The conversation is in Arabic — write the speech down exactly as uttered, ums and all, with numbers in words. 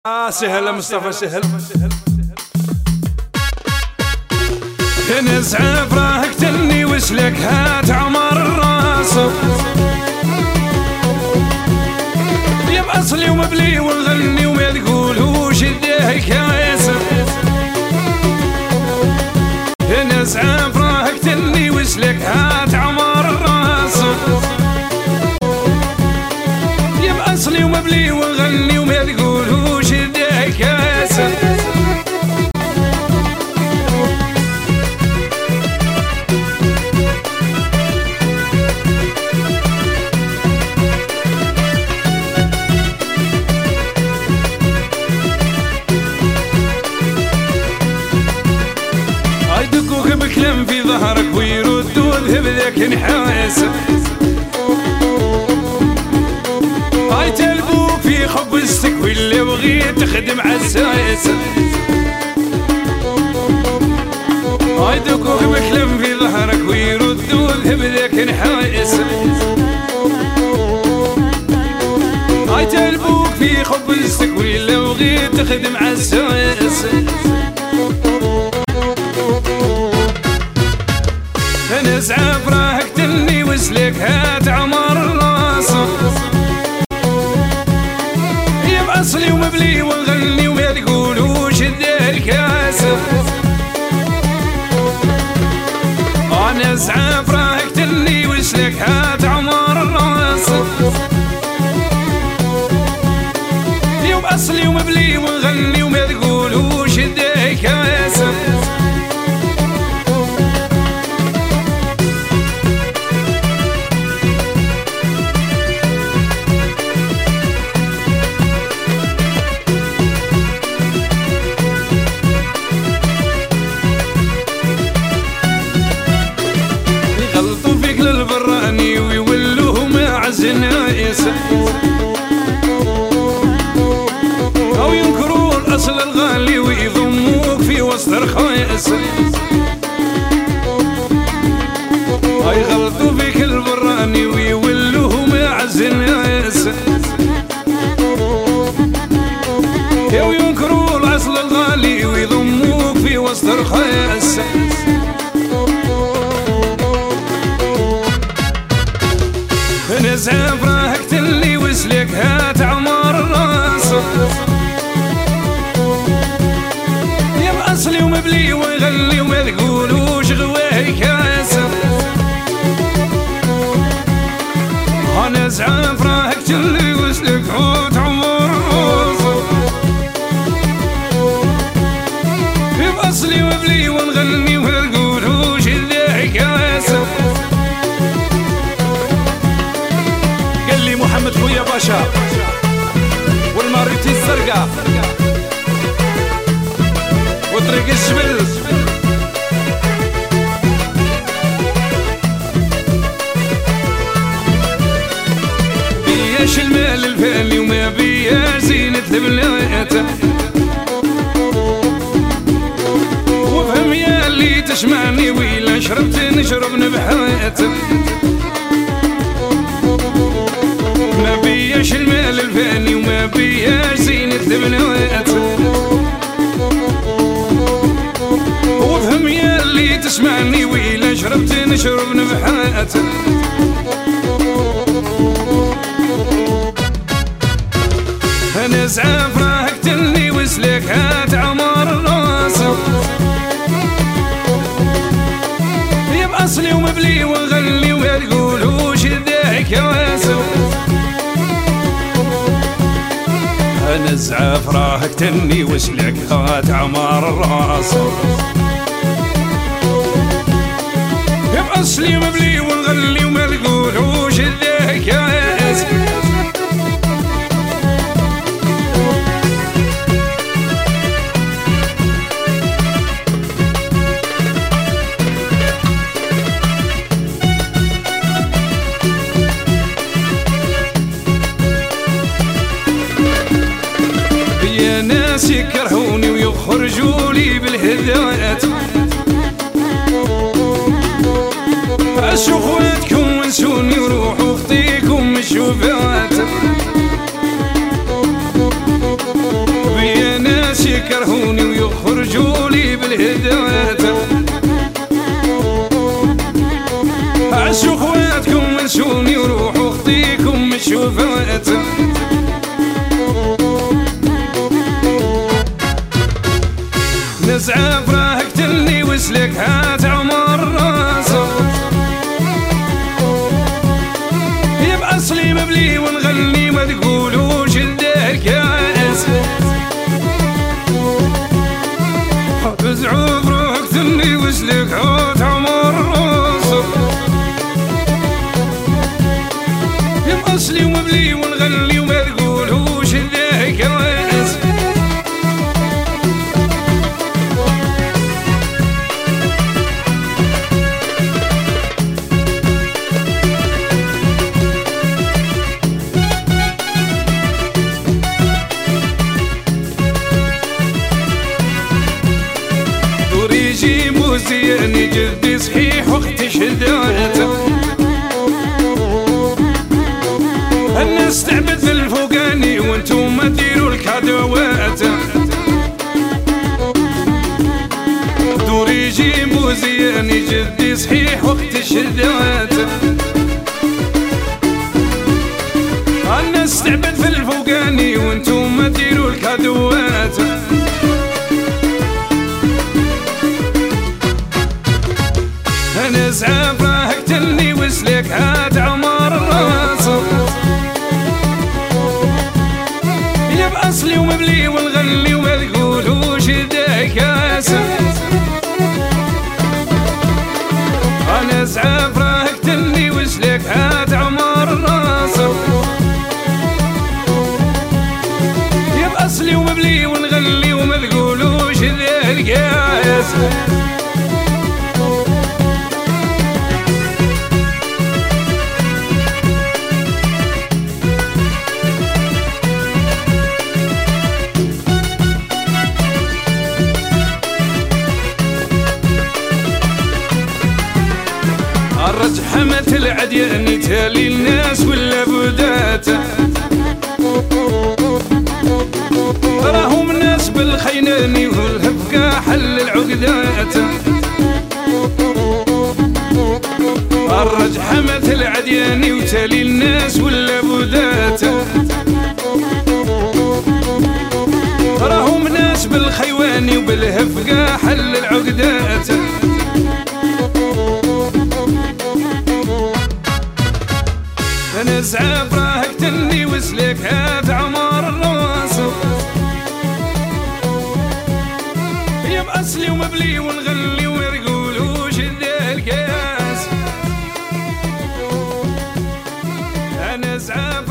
آه سهل مصطفى سهل نزعف راك تني وسلك هات عمر الراس يا بأصلي ومبلي ونغني وما تقولوش الداه كايس نزعف راك تني وسلك هات عمر الراس يا بأصلي ومبلي ونغني وما تقولوش الداه كايس بكلم في ظهرك ويردوا ذهب ذاك نحاس هاي تلبوك في خبزتك واللي بغيت تخدم عالسايس هاي دكوك بكلم في ظهرك ويردوا ذهب ذاك نحاس هاي تلبوك في خبزتك واللي بغيت تخدم عالسايس نزعف راك تني وسلك هات عمر الراس يا بأصلي ومبلي ونغني وما تقولوش الدار كاس نزعف راك تني وسلك هات عمر الراس يا بأصلي ومبلي ونغني وما تقولوش الدار كاس البراني ويولوه مع الزنايس أو ينكروا الأصل الغالي ويضموك في وسط الخايس هاي غلطوا فيك البراني ويولوه مع الزنايس أو ينكروا الأصل الغالي ويضموك في وسط الخايس نزعف راك تلي وسلك هات عمر الراس يا بأصلي ومبلي ويغلي وما تقولوش غواي كاس نزعف راك تلي وسلك هات عمر الراس يا بأصلي ومبلي ونغني وما تقولوش غواي كاس محمد خويا باشا والماريتي الزرقاء وطريق الجبل بياش المال الفاني وما بياش زينة البنات وفهم يا اللي تشمعني ويلا شربت نشرب نبحات ما بياش المال الفاني وما بياش زينة البنات وفهم يا اللي تسمعني ويلا شربت نشرب نبحات نزعف راك تني وسلك هات عمر الراس يا بأصلي ومبلي ونغني وما تقولوش الداعي كواسو نزعف راك تني وسلك هات عمار الراس يا بأصلي ومبلي ونغلي وما تقولوش الذاكاس ناس يكرهوني ويخرجوا لي بالهدايات عشوا خواتكم ونسوني وروحوا خطيكم الشوفات زعاف راهقتني وسلك هات عمر راسه يا بأصلي مبلي ونغني ما تقولوش الدار كاس زعاف راهقتني وسلك هات عمر راسه يا بأصلي ومبلي ونغني وما تقولوش الدار كاس جيبو زياني جدي صحيح وقت شداته الناس تعبت في الفوقاني وانتم ما ديروا الكادوات دوري جيبو زياني جدي صحيح وقت شداته الناس تعبت في الفوقاني وانتم ما ديروا الكادوات انا زعاف راهقتني وسلك هات عمر راسه يا باصلي ومبلي ونغني وما تقولوش داك كاسه انا زعاف راهقتني وسلك هات عمر راسه يا باصلي ومبلي ونغني وما تقولوش داك كاسه رجحمة العدياني تالي الناس ولا بداته راهم ناس بالخيناني والهفقة حل العقدات الرجحمة العدياني وتالي الناس ولا بداته راهم ناس بالخيواني وبالهفقة حل العقدات انا زعاف راهقتني وسلك هات عمر راسه يا باصلي ومبلي ونغني وما يقولوش الدار كاس انا زعاف